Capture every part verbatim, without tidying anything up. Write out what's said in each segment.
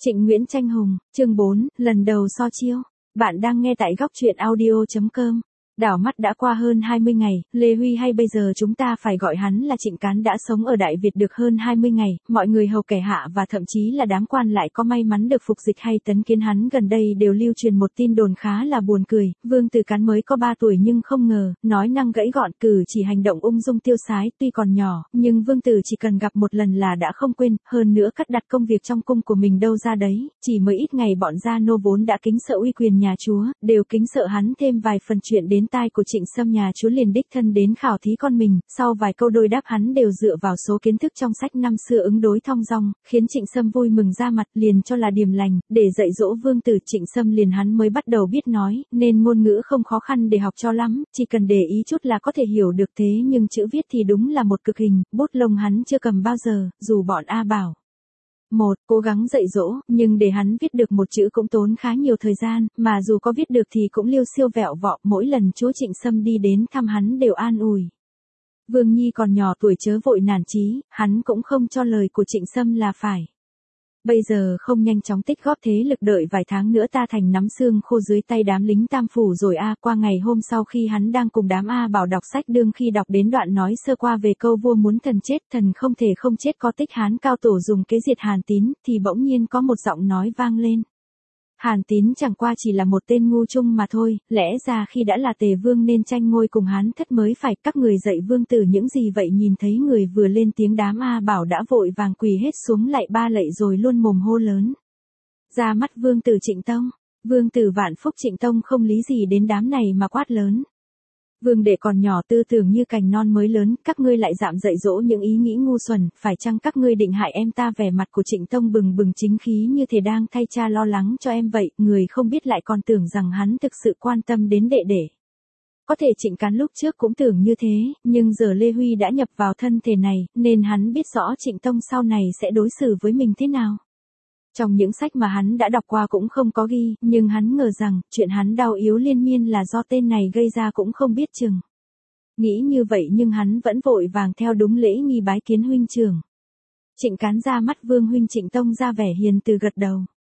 Trịnh Nguyễn Tranh Hùng, chương bốn, lần đầu so chiêu. Bạn đang nghe tại góc truyện audio.com. Đảo mắt đã qua hơn hai mươi ngày, Lê Huy hay bây giờ chúng ta phải gọi hắn là Trịnh Cán đã sống ở Đại Việt được hơn hai mươi ngày, mọi người hầu kẻ hạ và thậm chí là đám quan lại có may mắn được phục dịch hay tấn kiến hắn gần đây đều lưu truyền một tin đồn khá là buồn cười, Vương Từ Cán mới có ba tuổi nhưng không ngờ, nói năng gãy gọn cử chỉ hành động ung dung tiêu sái, tuy còn nhỏ, nhưng Vương Tử chỉ cần gặp một lần là đã không quên, hơn nữa cắt đặt công việc trong cung của mình đâu ra đấy, chỉ mới ít ngày bọn gia nô vốn đã kính sợ uy quyền nhà chúa, đều kính sợ hắn thêm vài phần chuyện đến tai của Trịnh Sâm nhà chúa liền đích thân đến khảo thí con mình, sau vài câu đôi đáp hắn đều dựa vào số kiến thức trong sách năm xưa ứng đối thong dong, khiến Trịnh Sâm vui mừng ra mặt liền cho là điềm lành, để dạy dỗ Vương Tử. Trịnh Sâm liền hắn mới bắt đầu biết nói, nên ngôn ngữ không khó khăn để học cho lắm, chỉ cần để ý chút là có thể hiểu được thế nhưng chữ viết thì đúng là một cực hình, bút lông hắn chưa cầm bao giờ, dù bọn A bảo. Một, cố gắng dạy dỗ, nhưng để hắn viết được một chữ cũng tốn khá nhiều thời gian, mà dù có viết được thì cũng liêu siêu vẹo vọ, mỗi lần chúa Trịnh Sâm đi đến thăm hắn đều an ủi. Vương Nhi còn nhỏ tuổi chớ vội nản chí, hắn cũng không cho lời của Trịnh Sâm là phải. Bây giờ không nhanh chóng tích góp thế lực đợi vài tháng nữa ta thành nắm xương khô dưới tay đám lính Tam Phủ rồi a. Qua ngày hôm sau khi hắn đang cùng đám A bảo đọc sách đương khi đọc đến đoạn nói sơ qua về câu vua muốn thần chết thần không thể không chết có tích Hán cao tổ dùng kế diệt Hàn Tín thì bỗng nhiên có một giọng nói vang lên. Hàn Tín chẳng qua chỉ là một tên ngu chung mà thôi, lẽ ra khi đã là Tề Vương nên tranh ngôi cùng Hán Thất mới phải, các người dạy Vương Tử những gì vậy? Nhìn thấy người vừa lên tiếng đám A bảo đã vội vàng quỳ hết xuống lạy ba lạy rồi luôn mồm hô lớn. Ra mắt Vương Tử Trịnh Tông, Vương Tử vạn phúc Trịnh Tông không lý gì đến đám này mà quát lớn. Vương đệ còn nhỏ tư tưởng như cành non mới lớn, các ngươi lại dạm dạy dỗ những ý nghĩ ngu xuẩn, phải chăng các ngươi định hại em ta? Vẻ mặt của Trịnh Tông bừng bừng chính khí như thể đang thay cha lo lắng cho em vậy, người không biết lại còn tưởng rằng hắn thực sự quan tâm đến đệ đệ. Có thể Trịnh Cán lúc trước cũng tưởng như thế, nhưng giờ Lê Huy đã nhập vào thân thể này, nên hắn biết rõ Trịnh Tông sau này sẽ đối xử với mình thế nào. Trong những sách mà hắn đã đọc qua cũng không có ghi, nhưng hắn ngờ rằng, chuyện hắn đau yếu liên miên là do tên này gây ra cũng không biết chừng. Nghĩ như vậy nhưng hắn vẫn vội vàng theo đúng lễ nghi bái kiến huynh trưởng. Trịnh Cán ra mắt Vương huynh Trịnh Tông ra vẻ hiền từ gật đầu.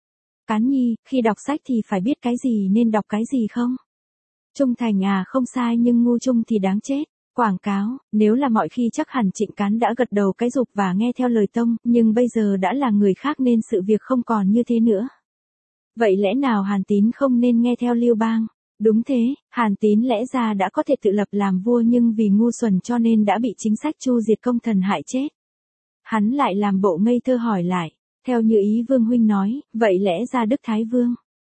Cán nhi, khi đọc sách thì phải biết cái gì nên đọc cái gì không? Trung thành à, không sai, nhưng ngu chung thì đáng chết. Quảng cáo, nếu là mọi khi chắc hẳn Trịnh Cán đã gật đầu cái rụp và nghe theo lời Tông, nhưng bây giờ đã là người khác nên sự việc không còn như thế nữa. Vậy lẽ nào Hàn Tín không nên nghe theo Lưu Bang? Đúng thế, Hàn Tín lẽ ra đã có thể tự lập làm vua nhưng vì ngu xuẩn cho nên đã bị chính sách chu diệt công thần hại chết. Hắn lại làm bộ ngây thơ hỏi lại, theo như ý Vương huynh nói, vậy lẽ ra Đức Thái Vương.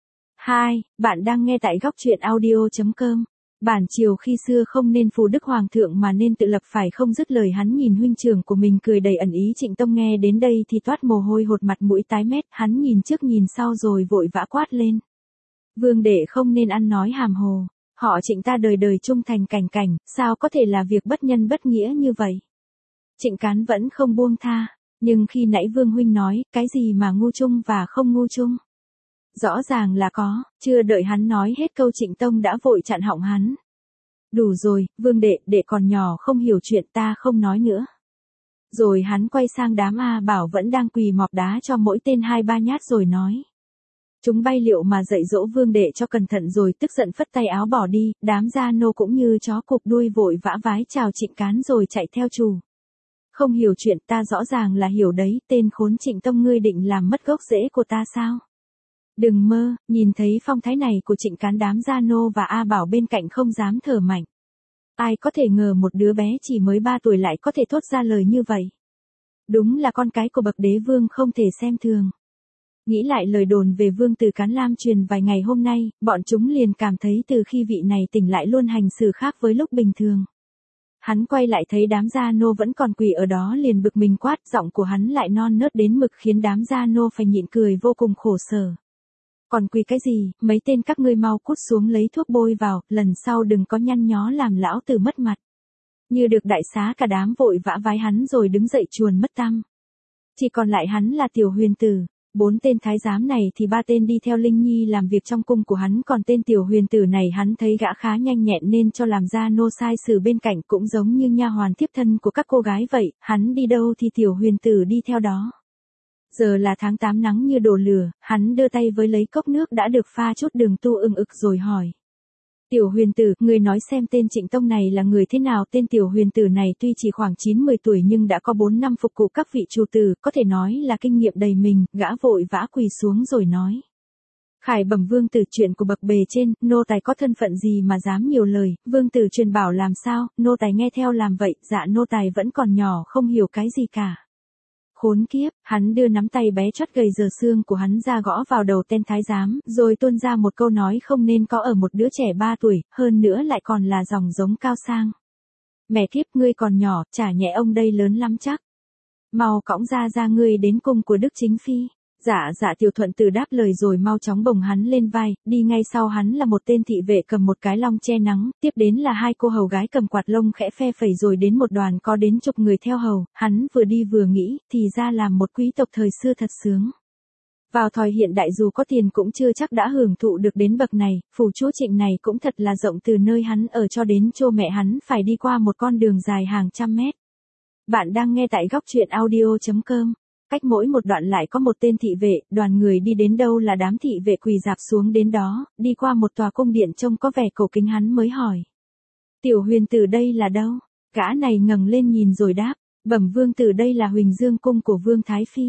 Hai, bạn đang nghe tại góc truyện audio.com. Bản triều khi xưa không nên phù đức hoàng thượng mà nên tự lập phải không? Dứt lời hắn nhìn huynh trưởng của mình cười đầy ẩn ý. Trịnh Tông nghe đến đây thì toát mồ hôi hột mặt mũi tái mét, hắn nhìn trước nhìn sau rồi vội vã quát lên. Vương đệ không nên ăn nói hàm hồ, họ Trịnh ta đời đời trung thành cảnh cảnh, sao có thể là việc bất nhân bất nghĩa như vậy? Trịnh Cán vẫn không buông tha, nhưng khi nãy Vương huynh nói, cái gì mà ngu chung và không ngu chung? Rõ ràng là có, chưa đợi hắn nói hết câu Trịnh Tông đã vội chặn họng hắn. Đủ rồi, Vương đệ, đệ còn nhỏ không hiểu chuyện, ta không nói nữa. Rồi hắn quay sang đám A bảo vẫn đang quỳ mọp đá cho mỗi tên hai ba nhát rồi nói. Chúng bay liệu mà dạy dỗ Vương đệ cho cẩn thận, rồi tức giận phất tay áo bỏ đi, đám gia nô cũng như chó cụp đuôi vội vã vái chào Trịnh Cán rồi chạy theo chủ. Không hiểu chuyện, ta rõ ràng là hiểu đấy, tên khốn Trịnh Tông ngươi định làm mất gốc rễ của ta sao? Đừng mơ, nhìn thấy phong thái này của Trịnh Cán đám gia nô và A bảo bên cạnh không dám thở mạnh. Ai có thể ngờ một đứa bé chỉ mới ba tuổi lại có thể thốt ra lời như vậy. Đúng là con cái của bậc đế vương không thể xem thường. Nghĩ lại lời đồn về Vương Từ Cán lan truyền vài ngày hôm nay, bọn chúng liền cảm thấy từ khi vị này tỉnh lại luôn hành xử khác với lúc bình thường. Hắn quay lại thấy đám gia nô vẫn còn quỳ ở đó liền bực mình quát, giọng của hắn lại non nớt đến mực khiến đám gia nô phải nhịn cười vô cùng khổ sở. Còn quỳ cái gì, mấy tên các ngươi mau cút xuống lấy thuốc bôi vào, lần sau đừng có nhăn nhó làm lão tử mất mặt. Như được đại xá cả đám vội vã vái hắn rồi đứng dậy chuồn mất tăm. Chỉ còn lại hắn là Tiểu Huyền Tử. Bốn tên thái giám này thì ba tên đi theo Linh Nhi làm việc trong cung của hắn, còn tên Tiểu Huyền Tử này hắn thấy gã khá nhanh nhẹn nên cho làm gia nô sai sử bên cạnh, cũng giống như nha hoàn thiếp thân của các cô gái vậy, hắn đi đâu thì Tiểu Huyền Tử đi theo đó. Giờ là tháng tám nắng như đổ lửa, hắn đưa tay với lấy cốc nước đã được pha chút đường tu ưng ực rồi hỏi. Tiểu huyền tử, người nói xem tên Trịnh Tông này là người thế nào? Tên tiểu huyền tử này tuy chỉ khoảng chín mười tuổi nhưng đã có bốn năm phục cụ các vị chủ tử, có thể nói là kinh nghiệm đầy mình, gã vội vã quỳ xuống rồi nói. Khải bẩm vương tử, chuyện của bậc bề trên, nô tài có thân phận gì mà dám nhiều lời, vương tử truyền bảo làm sao, nô tài nghe theo làm vậy, dạ nô tài vẫn còn nhỏ không hiểu cái gì cả. Khốn kiếp, hắn đưa nắm tay bé chót gầy giờ xương của hắn ra gõ vào đầu tên thái giám, rồi tuôn ra một câu nói không nên có ở một đứa trẻ ba tuổi, hơn nữa lại còn là dòng giống cao sang. Mẹ kiếp, ngươi còn nhỏ, chả nhẹ ông đây lớn lắm chắc. Mau cõng ra ra ngươi đến cung của Đức Chính Phi. Dạ dạ tiểu thuận tử đáp lời rồi mau chóng bồng hắn lên vai, đi ngay sau hắn là một tên thị vệ cầm một cái long che nắng, tiếp đến là hai cô hầu gái cầm quạt lông khẽ phe phẩy rồi đến một đoàn có đến chục người theo hầu, hắn vừa đi vừa nghĩ, thì ra làm một quý tộc thời xưa thật sướng. Vào thời hiện đại dù có tiền cũng chưa chắc đã hưởng thụ được đến bậc này, phủ chúa Trịnh này cũng thật là rộng từ nơi hắn ở cho đến chỗ mẹ hắn phải đi qua một con đường dài hàng trăm mét. Bạn đang nghe tại góc truyện audio chấm com. Cách mỗi một đoạn lại có một tên thị vệ, đoàn người đi đến đâu là đám thị vệ quỳ rạp xuống đến đó, đi qua một tòa cung điện trông có vẻ cổ kính hắn mới hỏi. Tiểu huyền tử đây là đâu? Gã này ngẩng lên nhìn rồi đáp, bẩm vương tử đây là Huỳnh Dương cung của Vương Thái Phi.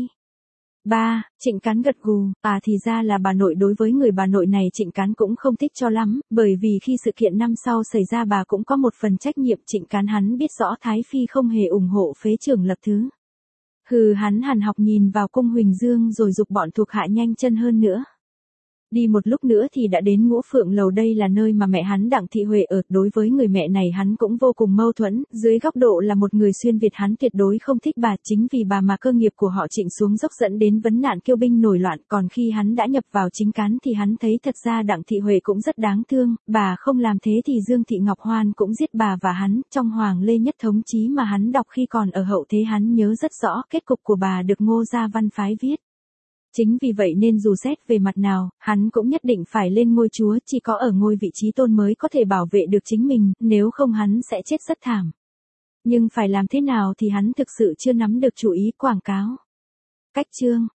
Ba, Trịnh Cán gật gù, à thì ra là bà nội. Đối với người bà nội này Trịnh Cán cũng không thích cho lắm, bởi vì khi sự kiện năm sau xảy ra bà cũng có một phần trách nhiệm. Trịnh Cán hắn biết rõ Thái Phi không hề ủng hộ phế trưởng lập thứ. Hừ, hắn hằn học nhìn vào cung Huỳnh Dương rồi giục bọn thuộc hạ nhanh chân hơn nữa. Đi một lúc nữa thì đã đến Ngũ Phượng Lầu, đây là nơi mà mẹ hắn Đặng Thị Huệ ở. Đối với người mẹ này hắn cũng vô cùng mâu thuẫn, dưới góc độ là một người xuyên Việt hắn tuyệt đối không thích bà, chính vì bà mà cơ nghiệp của họ Trịnh xuống dốc dẫn đến vấn nạn kiêu binh nổi loạn, còn khi hắn đã nhập vào chính cán thì hắn thấy thật ra Đặng Thị Huệ cũng rất đáng thương, bà không làm thế thì Dương Thị Ngọc Hoan cũng giết bà và hắn. Trong Hoàng Lê Nhất Thống Chí mà hắn đọc khi còn ở hậu thế hắn nhớ rất rõ kết cục của bà được Ngô Gia Văn phái viết. Chính vì vậy nên dù xét về mặt nào, hắn cũng nhất định phải lên ngôi chúa, chỉ có ở ngôi vị trí tôn mới có thể bảo vệ được chính mình, nếu không hắn sẽ chết rất thảm. Nhưng phải làm thế nào thì hắn thực sự chưa nắm được chủ ý. Quảng cáo. Cách chương.